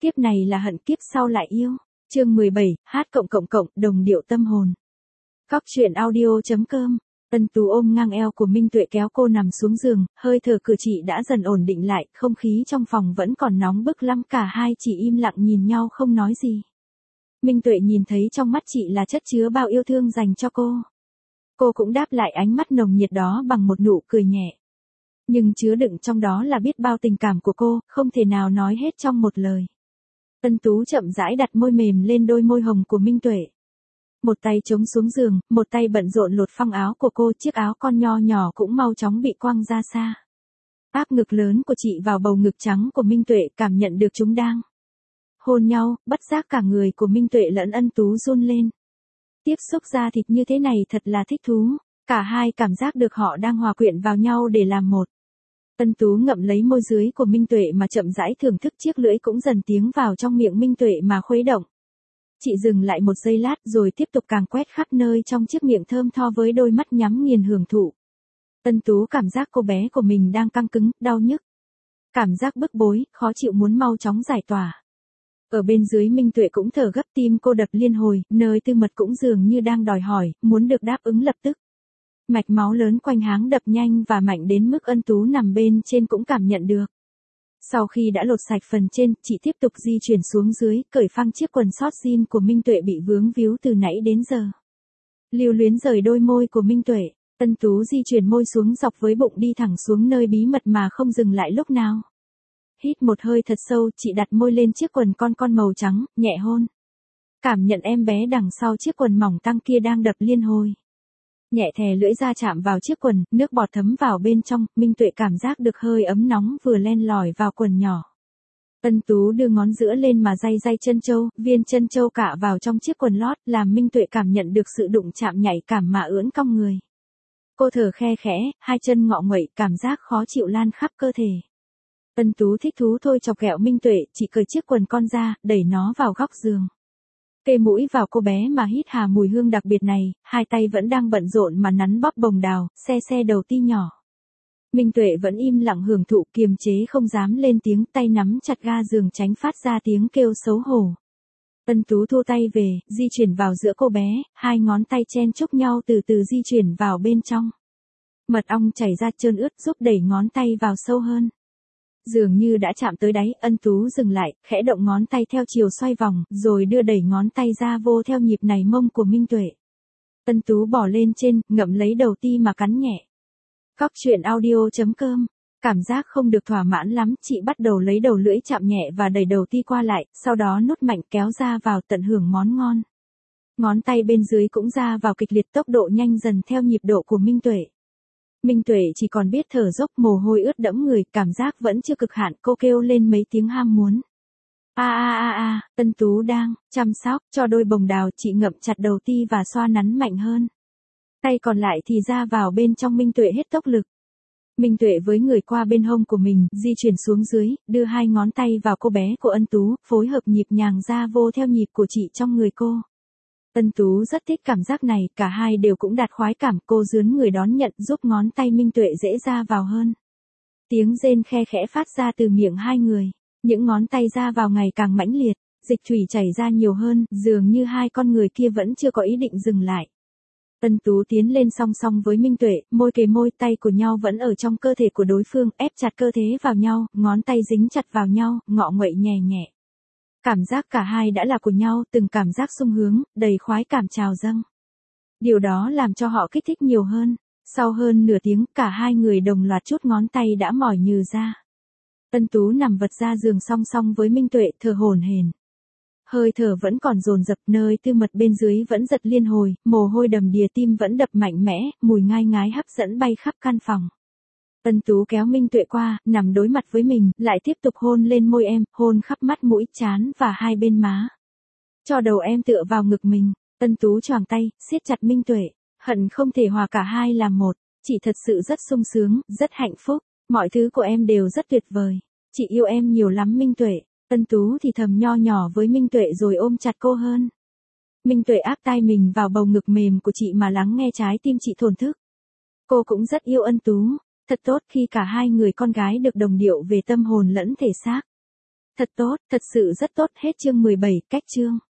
Kiếp này là hận, kiếp sau lại yêu. Chương 17, hát đồng điệu tâm hồn. Cóc truyện audio.com. Ân Tú ôm ngang eo của Minh Tuệ kéo cô nằm xuống giường, hơi thở cử chỉ đã dần ổn định lại, không khí trong phòng vẫn còn nóng bức lắm, cả hai chỉ im lặng nhìn nhau không nói gì. Minh Tuệ nhìn thấy trong mắt chị là chất chứa bao yêu thương dành cho cô. Cô cũng đáp lại ánh mắt nồng nhiệt đó bằng một nụ cười nhẹ. Nhưng chứa đựng trong đó là biết bao tình cảm của cô, không thể nào nói hết trong một lời. Ân Tú chậm rãi đặt môi mềm lên đôi môi hồng của Minh Tuệ. Một tay chống xuống giường, một tay bận rộn lột phăng áo của cô, chiếc áo con nho nhỏ cũng mau chóng bị quăng ra xa. Áp ngực lớn của chị vào bầu ngực trắng của Minh Tuệ, cảm nhận được chúng đang hôn nhau, bất giác cả người của Minh Tuệ lẫn Ân Tú run lên. Tiếp xúc da thịt như thế này thật là thích thú, cả hai cảm giác được họ đang hòa quyện vào nhau để làm một. Ân Tú ngậm lấy môi dưới của Minh Tuệ mà chậm rãi thưởng thức, chiếc lưỡi cũng dần tiến vào trong miệng Minh Tuệ mà khuấy động. Chị dừng lại một giây lát rồi tiếp tục càng quét khắp nơi trong chiếc miệng thơm tho với đôi mắt nhắm nghiền hưởng thụ. Ân Tú cảm giác cô bé của mình đang căng cứng, đau nhức. Cảm giác bức bối, khó chịu muốn mau chóng giải tỏa. Ở bên dưới Minh Tuệ cũng thở gấp, tim cô đập liên hồi, nơi tư mật cũng dường như đang đòi hỏi, muốn được đáp ứng lập tức. Mạch máu lớn quanh háng đập nhanh và mạnh đến mức Ân Tú nằm bên trên cũng cảm nhận được. Sau khi đã lột sạch phần trên, chị tiếp tục di chuyển xuống dưới, cởi phăng chiếc quần sót jean của Minh Tuệ bị vướng víu từ nãy đến giờ. Lưu luyến rời đôi môi của Minh Tuệ, Ân Tú di chuyển môi xuống dọc với bụng đi thẳng xuống nơi bí mật mà không dừng lại lúc nào. Hít một hơi thật sâu, chị đặt môi lên chiếc quần con màu trắng, nhẹ hôn. Cảm nhận em bé đằng sau chiếc quần mỏng tăng kia đang đập liên hồi. Nhẹ thè lưỡi ra chạm vào chiếc quần, nước bọt thấm vào bên trong, Minh Tuệ cảm giác được hơi ấm nóng vừa len lỏi vào quần nhỏ. Ân Tú đưa ngón giữa lên mà day chân châu, viên chân châu cạ vào trong chiếc quần lót, làm Minh Tuệ cảm nhận được sự đụng chạm nhạy cảm mà ưỡn cong người. Cô thở khe khẽ, hai chân ngọ nguậy, cảm giác khó chịu lan khắp cơ thể. Ân Tú thích thú thôi chọc ghẹo Minh Tuệ, chỉ cởi chiếc quần con ra, đẩy nó vào góc giường. Kê mũi vào cô bé mà hít hà mùi hương đặc biệt này, hai tay vẫn đang bận rộn mà nắn bóp bồng đào, xe đầu ti nhỏ. Minh Tuệ vẫn im lặng hưởng thụ, kiềm chế không dám lên tiếng, tay nắm chặt ga giường tránh phát ra tiếng kêu xấu hổ. Ân Tú thu tay về, di chuyển vào giữa cô bé, hai ngón tay chen chúc nhau từ từ di chuyển vào bên trong. Mật ong chảy ra trơn ướt giúp đẩy ngón tay vào sâu hơn. Dường như đã chạm tới đáy, Ân Tú dừng lại, khẽ động ngón tay theo chiều xoay vòng, rồi đưa đẩy ngón tay ra vô theo nhịp nảy mông của Minh Tuệ. Ân Tú bỏ lên trên, ngậm lấy đầu ti mà cắn nhẹ. Cóc truyện audio.com. Cảm giác không được thỏa mãn lắm, chị bắt đầu lấy đầu lưỡi chạm nhẹ và đẩy đầu ti qua lại, sau đó nuốt mạnh kéo ra vào tận hưởng món ngon. Ngón tay bên dưới cũng ra vào kịch liệt, tốc độ nhanh dần theo nhịp độ của Minh Tuệ. Minh Tuệ chỉ còn biết thở dốc, mồ hôi ướt đẫm người, cảm giác vẫn chưa cực hạn, cô kêu lên mấy tiếng ham muốn. Ân Tú đang chăm sóc cho đôi bồng đào, chị ngậm chặt đầu ti và xoa nắn mạnh hơn. Tay còn lại thì ra vào bên trong Minh Tuệ hết tốc lực. Minh Tuệ với người qua bên hông của mình, di chuyển xuống dưới, đưa hai ngón tay vào cô bé của Ân Tú, phối hợp nhịp nhàng ra vô theo nhịp của chị trong người cô. Ân Tú rất thích cảm giác này, cả hai đều cũng đạt khoái cảm, cô dướn người đón nhận giúp ngón tay Minh Tuệ dễ ra vào hơn. Tiếng rên khe khẽ phát ra từ miệng hai người, những ngón tay ra vào ngày càng mãnh liệt, dịch thủy chảy ra nhiều hơn, dường như hai con người kia vẫn chưa có ý định dừng lại. Ân Tú tiến lên song song với Minh Tuệ, môi kề môi, tay của nhau vẫn ở trong cơ thể của đối phương, ép chặt cơ thể vào nhau, ngón tay dính chặt vào nhau, ngọ nguậy nhẹ nhẹ. Cảm giác cả hai đã là của nhau, từng cảm giác sung hướng, đầy khoái cảm trào dâng. Điều đó làm cho họ kích thích nhiều hơn. Sau hơn nửa tiếng, cả hai người đồng loạt chút ngón tay đã mỏi nhừ ra. Ân Tú nằm vật ra giường song song với Minh Tuệ, thở hổn hển. Hơi thở vẫn còn dồn dập, nơi tư mật bên dưới vẫn giật liên hồi, mồ hôi đầm đìa, tim vẫn đập mạnh mẽ, mùi ngai ngái hấp dẫn bay khắp căn phòng. Ân Tú kéo Minh Tuệ qua, nằm đối mặt với mình, lại tiếp tục hôn lên môi em, hôn khắp mắt mũi, trán và hai bên má. Cho đầu em tựa vào ngực mình, Ân Tú choàng tay, siết chặt Minh Tuệ, hận không thể hòa cả hai làm một, chị thật sự rất sung sướng, rất hạnh phúc, mọi thứ của em đều rất tuyệt vời, chị yêu em nhiều lắm Minh Tuệ. Ân Tú thì thầm nho nhỏ với Minh Tuệ rồi ôm chặt cô hơn. Minh Tuệ áp tai mình vào bầu ngực mềm của chị mà lắng nghe trái tim chị thổn thức. Cô cũng rất yêu Ân Tú, thật tốt khi cả hai người con gái được đồng điệu về tâm hồn lẫn thể xác. Thật tốt, thật sự rất tốt. Hết chương 17, cách chương.